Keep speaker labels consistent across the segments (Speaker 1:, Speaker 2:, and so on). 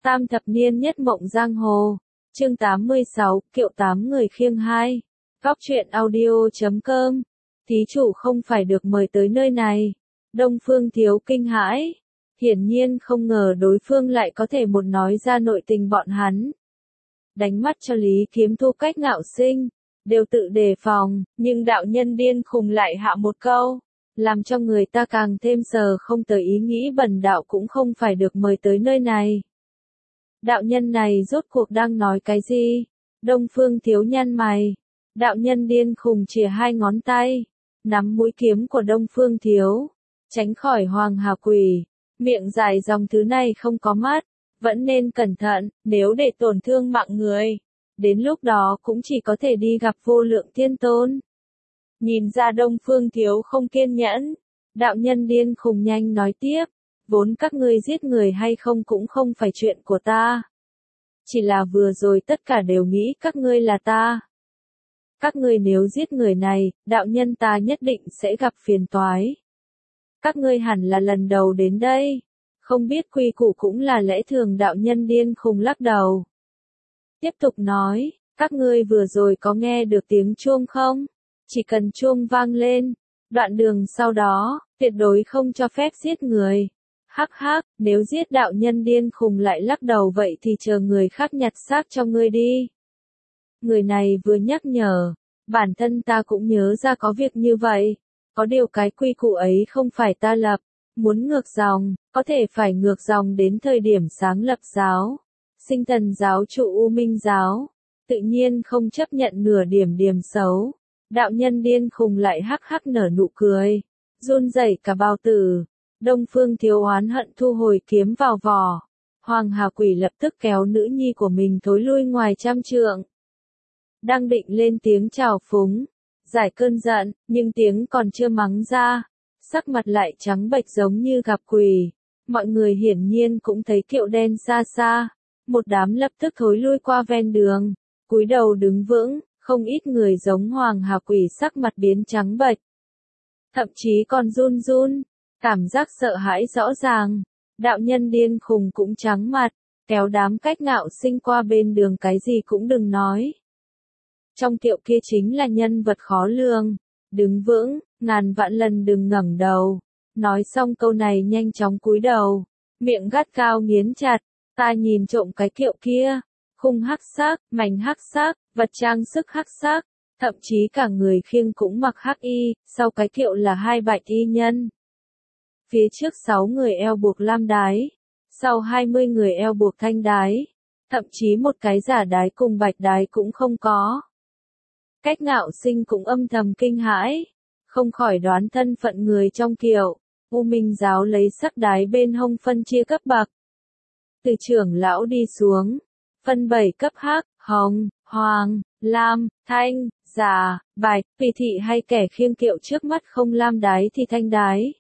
Speaker 1: Tam thập niên nhất mộng giang hồ. Chương 86, kiệu 8 người khiêng 2. Góc truyện audio.com. Thí chủ không phải được mời tới nơi này. Đông Phương Thiếu kinh hãi. Hiển nhiên không ngờ đối phương lại có thể một nói ra nội tình bọn hắn. Đánh mắt cho Lý Kiếm Thu cách Ngạo Sinh, đều tự đề phòng, nhưng đạo nhân điên khùng lại hạ một câu, làm cho người ta càng thêm sờ không tới ý nghĩ bần đạo cũng không phải được mời tới nơi này. Đạo nhân này rốt cuộc đang nói cái gì? Đông Phương Thiếu nhăn mày. Đạo nhân điên khùng chìa hai ngón tay, nắm mũi kiếm của Đông Phương Thiếu, tránh khỏi Hoàng Hà Quỷ, miệng dài dòng thứ này không có mắt, vẫn nên cẩn thận, nếu để tổn thương mạng người, đến lúc đó cũng chỉ có thể đi gặp Vô Lượng Thiên Tôn. Nhìn ra Đông Phương Thiếu không kiên nhẫn, đạo nhân điên khùng nhanh nói tiếp, vốn các ngươi giết người hay không cũng không phải chuyện của ta. Chỉ là vừa rồi tất cả đều nghĩ các ngươi là ta. Các ngươi nếu giết người này, đạo nhân ta nhất định sẽ gặp phiền toái. Các ngươi hẳn là lần đầu đến đây, không biết quy củ cũng là lẽ thường. Đạo nhân điên khùng lắc đầu. Tiếp tục nói, các ngươi vừa rồi có nghe được tiếng chuông không? Chỉ cần chuông vang lên, đoạn đường sau đó, tuyệt đối không cho phép giết người. Hắc hắc, nếu giết đạo nhân điên khùng lại lắc đầu vậy thì chờ người khác nhặt xác cho ngươi đi. Người này vừa nhắc nhở, bản thân ta cũng nhớ ra có việc như vậy. Có điều cái quy củ ấy không phải ta lập, muốn ngược dòng, có thể phải ngược dòng đến thời điểm sáng lập giáo. Sinh Thần giáo trụ U Minh giáo, tự nhiên không chấp nhận nửa điểm xấu. Đạo nhân điên khùng lại hắc hắc nở nụ cười, run rẩy cả bao tử. Đông Phương Thiếu oán hận thu hồi kiếm vào vỏ. Hoàng Hà Quỷ lập tức kéo nữ nhi của mình thối lui ngoài 100 trượng. Đang định lên tiếng chào phúng, giải cơn giận, nhưng tiếng còn chưa mắng ra, sắc mặt lại trắng bệch giống như gặp quỷ. Mọi người hiển nhiên cũng thấy kiệu đen xa xa, một đám lập tức thối lui qua ven đường, cúi đầu đứng vững, không ít người giống Hoàng Hà Quỷ sắc mặt biến trắng bệch. Thậm chí còn run run, cảm giác sợ hãi rõ ràng. Đạo nhân điên khùng cũng trắng mặt, kéo đám cách Ngạo Sinh qua bên đường, cái gì cũng đừng nói. Trong kiệu kia chính là nhân vật khó lường, đứng vững, ngàn vạn lần đừng ngẩng đầu. Nói xong câu này nhanh chóng cúi đầu, miệng gắt cao nghiến chặt, ta nhìn trộm cái kiệu kia, khung hắc sắc, mảnh hắc sắc, vật trang sức hắc sắc, thậm chí cả người khiêng cũng mặc hắc y, sau cái kiệu là 2 bạch y nhân. Phía trước 6 người eo buộc lam đái, sau 20 người eo buộc thanh đái, thậm chí một cái giả đái cùng bạch đái cũng không có. Cách Ngạo Sinh cũng âm thầm kinh hãi, không khỏi đoán thân phận người trong kiệu. U Minh giáo lấy sắc đái bên hông phân chia cấp bậc. Từ trưởng lão đi xuống, phân 7 cấp: hắc, hồng, hoàng, lam, thanh, giả, bạch. Vì thị hay kẻ khiêng kiệu trước mắt không lam đái thì thanh đái.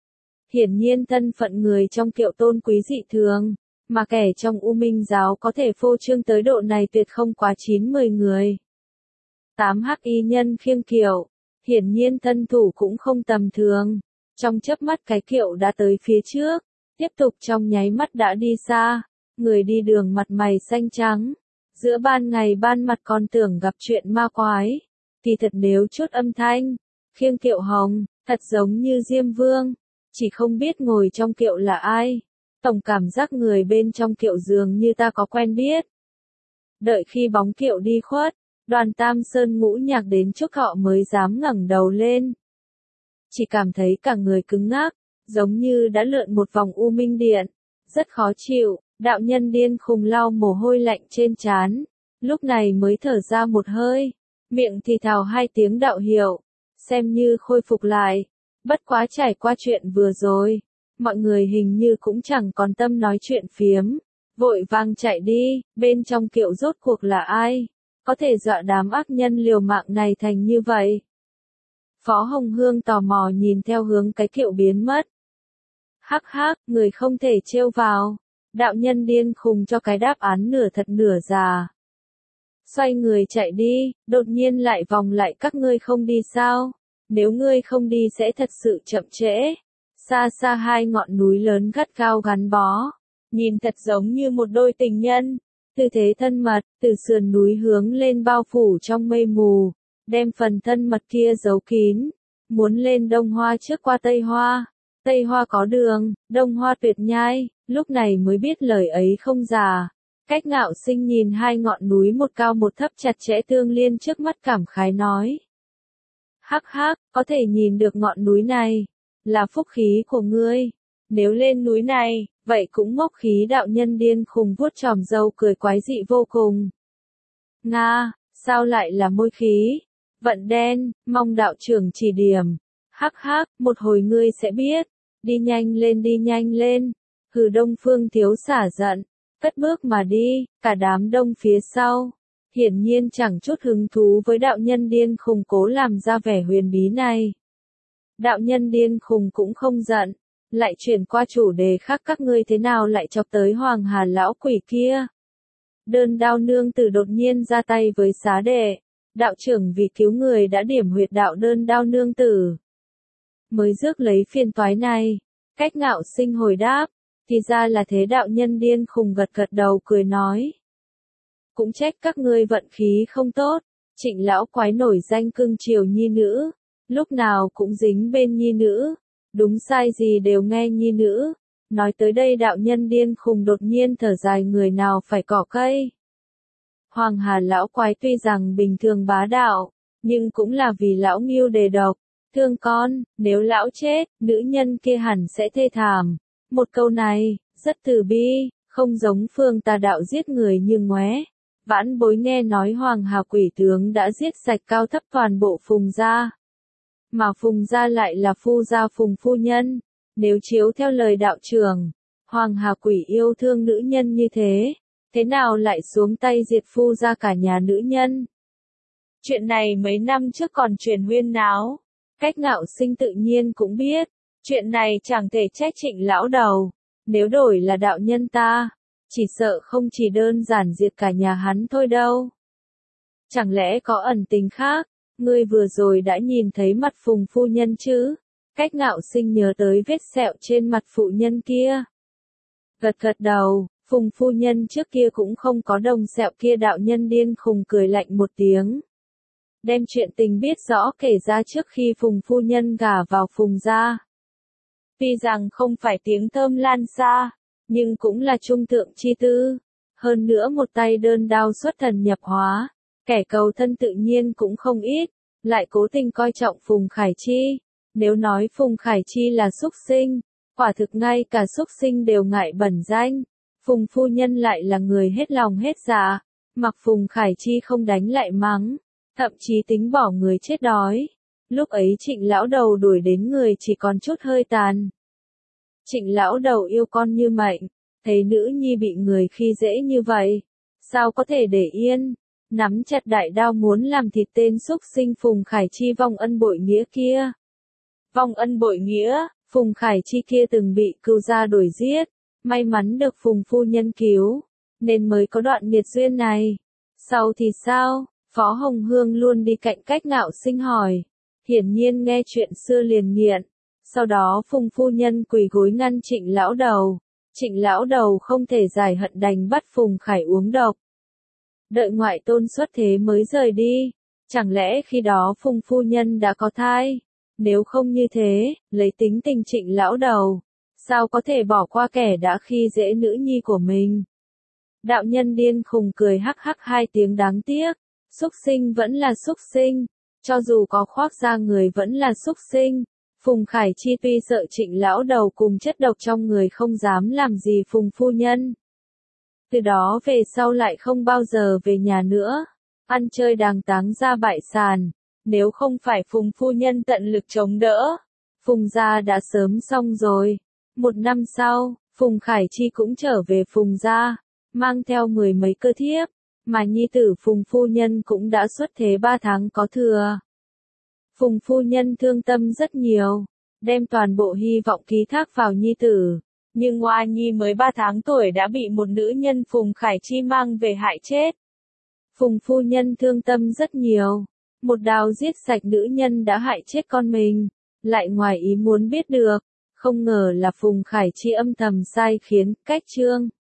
Speaker 1: Hiển nhiên thân phận người trong kiệu tôn quý dị thường, mà kẻ trong U Minh giáo có thể phô trương tới độ này tuyệt không quá 9-10 người. 8 hắc y nhân khiêng kiệu, hiển nhiên thân thủ cũng không tầm thường. Trong chớp mắt cái kiệu đã tới phía trước, tiếp tục trong nháy mắt đã đi xa. Người đi đường mặt mày xanh trắng, giữa ban ngày ban mặt còn tưởng gặp chuyện ma quái. Thì thật nếu chút âm thanh, khiêng kiệu hồng, thật giống như Diêm Vương, chỉ không biết ngồi trong kiệu là ai. Tổng cảm giác người bên trong kiệu dường như ta có quen biết. Đợi khi bóng kiệu đi khuất, Đoàn Tam Sơn Ngũ Nhạc đến trước họ mới dám ngẩng đầu lên. Chỉ cảm thấy cả người cứng ngắc, giống như đã lượn một vòng U Minh Điện, rất khó chịu. Đạo nhân điên khùng lau mồ hôi lạnh trên trán, lúc này mới thở ra một hơi, miệng thì thào 2 tiếng đạo hiệu, xem như khôi phục lại. Bất quá trải qua chuyện vừa rồi, mọi người hình như cũng chẳng còn tâm nói chuyện phiếm, vội vàng chạy đi. Bên trong kiệu rốt cuộc là ai, có thể dọa đám ác nhân liều mạng này thành như vậy? Phó Hồng Hương tò mò nhìn theo hướng cái kiệu biến mất. Hắc hắc, người không thể trêu vào. Đạo nhân điên khùng cho cái đáp án nửa thật nửa giả. Xoay người chạy đi, đột nhiên lại vòng lại, các ngươi không đi sao? Nếu ngươi không đi sẽ thật sự chậm trễ. Xa xa 2 ngọn núi lớn gắt gao gắn bó, nhìn thật giống như một đôi tình nhân. Tư thế thân mật, từ sườn núi hướng lên bao phủ trong mây mù, đem phần thân mật kia giấu kín. Muốn lên Đông Hoa trước qua Tây Hoa có đường, Đông Hoa tuyệt nhai, lúc này mới biết lời ấy không giả. Cách Ngạo Sinh nhìn hai ngọn núi một cao một thấp chặt chẽ tương liên trước mắt cảm khái nói. Hắc hắc, có thể nhìn được ngọn núi này, là phúc khí của ngươi. Nếu lên núi này, vậy cũng ngốc khí đạo nhân điên khùng vuốt chòm râu cười quái dị vô cùng. Nga, sao lại là môi khí? Vận đen, mong đạo trưởng chỉ điểm. Hắc hắc, một hồi ngươi sẽ biết. Đi nhanh lên. Hừ Đông Phương Thiếu xả giận, cất bước mà đi, cả đám đông phía sau. Hiển nhiên chẳng chút hứng thú với đạo nhân điên khùng cố làm ra vẻ huyền bí này. Đạo nhân điên khùng cũng không giận, lại chuyển qua chủ đề khác, các ngươi thế nào lại chọc tới Hoàng Hà lão quỷ kia. Đơn Đao nương tử đột nhiên ra tay với xá đệ, đạo trưởng vì cứu người đã điểm huyệt đạo Đơn Đao nương tử. Mới rước lấy phiền toái này, Cách Ngạo Sinh hồi đáp, thì ra là thế. Đạo nhân điên khùng gật gật đầu cười nói. Cũng trách các ngươi vận khí không tốt, Trịnh lão quái nổi danh cưng chiều nhi nữ, lúc nào cũng dính bên nhi nữ, đúng sai gì đều nghe nhi nữ. Nói tới đây đạo nhân điên khùng đột nhiên thở dài, người nào phải cỏ cây. Hoàng Hà lão quái tuy rằng bình thường bá đạo, nhưng cũng là vì lão Ngưu đề độc, thương con, nếu lão chết, nữ nhân kia hẳn sẽ thê thảm. Một câu này, rất từ bi, không giống phương tà đạo giết người như ngoé. Vãn bối nghe nói Hoàng Hà quỷ tướng đã giết sạch cao thấp toàn bộ Phùng gia. Mà Phùng gia lại là phu gia Phùng phu nhân. Nếu chiếu theo lời đạo trưởng, Hoàng Hà quỷ yêu thương nữ nhân như thế nào lại xuống tay diệt phu gia cả nhà nữ nhân? Chuyện này mấy năm trước còn truyền huyên náo. Cách Ngạo Sinh tự nhiên cũng biết, chuyện này chẳng thể trách Trịnh lão đầu. Nếu đổi là đạo nhân ta, chỉ sợ không chỉ đơn giản diệt cả nhà hắn thôi đâu. Chẳng lẽ có ẩn tình khác? Ngươi vừa rồi đã nhìn thấy mặt Phùng phu nhân chứ? Cách Ngạo Sinh nhớ tới vết sẹo trên mặt phụ nhân kia. Gật gật đầu, Phùng phu nhân trước kia cũng không có đồng sẹo kia. Đạo nhân điên khùng cười lạnh một tiếng. Đem chuyện tình biết rõ kể ra trước khi Phùng phu nhân gả vào Phùng gia. Tuy rằng không phải tiếng thơm lan xa, nhưng cũng là trung thượng chi tư. Hơn nữa một tay đơn đao xuất thần nhập hóa, kẻ cầu thân tự nhiên cũng không ít, lại cố tình coi trọng Phùng Khải Chi. Nếu nói Phùng Khải Chi là súc sinh, quả thực ngay cả súc sinh đều ngại bẩn danh. Phùng phu nhân lại là người hết lòng hết dạ, mặc Phùng Khải Chi không đánh lại mắng, thậm chí tính bỏ người chết đói. Lúc ấy Trịnh lão đầu đuổi đến người chỉ còn chút hơi tàn. Trịnh lão đầu yêu con như mệnh, thấy nữ nhi bị người khi dễ như vậy, sao có thể để yên, nắm chặt đại đao muốn làm thịt tên súc sinh Phùng Khải Chi vong ân bội nghĩa kia. Vong ân bội nghĩa, Phùng Khải Chi kia từng bị cừu gia đuổi giết, may mắn được Phùng phu nhân cứu, nên mới có đoạn nghiệt duyên này. Sau thì sao? Phó Hồng Hương luôn đi cạnh Cách Ngạo Sinh hỏi, hiển nhiên nghe chuyện xưa liền nghiện. Sau đó Phùng phu nhân quỳ gối ngăn Trịnh lão đầu. Trịnh lão đầu không thể giải hận đành bắt Phùng Khải uống độc. Đợi ngoại tôn xuất thế mới rời đi. Chẳng lẽ khi đó Phùng phu nhân đã có thai? Nếu không như thế, lấy tính tình Trịnh lão đầu, sao có thể bỏ qua kẻ đã khi dễ nữ nhi của mình? Đạo nhân điên khùng cười hắc hắc hai tiếng đáng tiếc. Súc sinh vẫn là súc sinh, cho dù có khoác da người vẫn là súc sinh. Phùng Khải Chi tuy sợ Trịnh lão đầu cùng chất độc trong người không dám làm gì Phùng phu nhân. Từ đó về sau lại không bao giờ về nhà nữa, ăn chơi đàng táng ra bại sản. Nếu không phải Phùng phu nhân tận lực chống đỡ, Phùng gia đã sớm xong rồi. Một năm sau, Phùng Khải Chi cũng trở về Phùng gia, mang theo 10 mấy cơ thiếp, mà nhi tử Phùng phu nhân cũng đã xuất thế 3 tháng có thừa. Phùng phu nhân thương tâm rất nhiều, đem toàn bộ hy vọng ký thác vào nhi tử, nhưng Hoa Nhi mới 3 tháng tuổi đã bị một nữ nhân Phùng Khải Chi mang về hại chết. Phùng phu nhân thương tâm rất nhiều, một đao giết sạch nữ nhân đã hại chết con mình, lại ngoài ý muốn biết được, Không ngờ là Phùng Khải Chi âm thầm sai khiến, cách chương.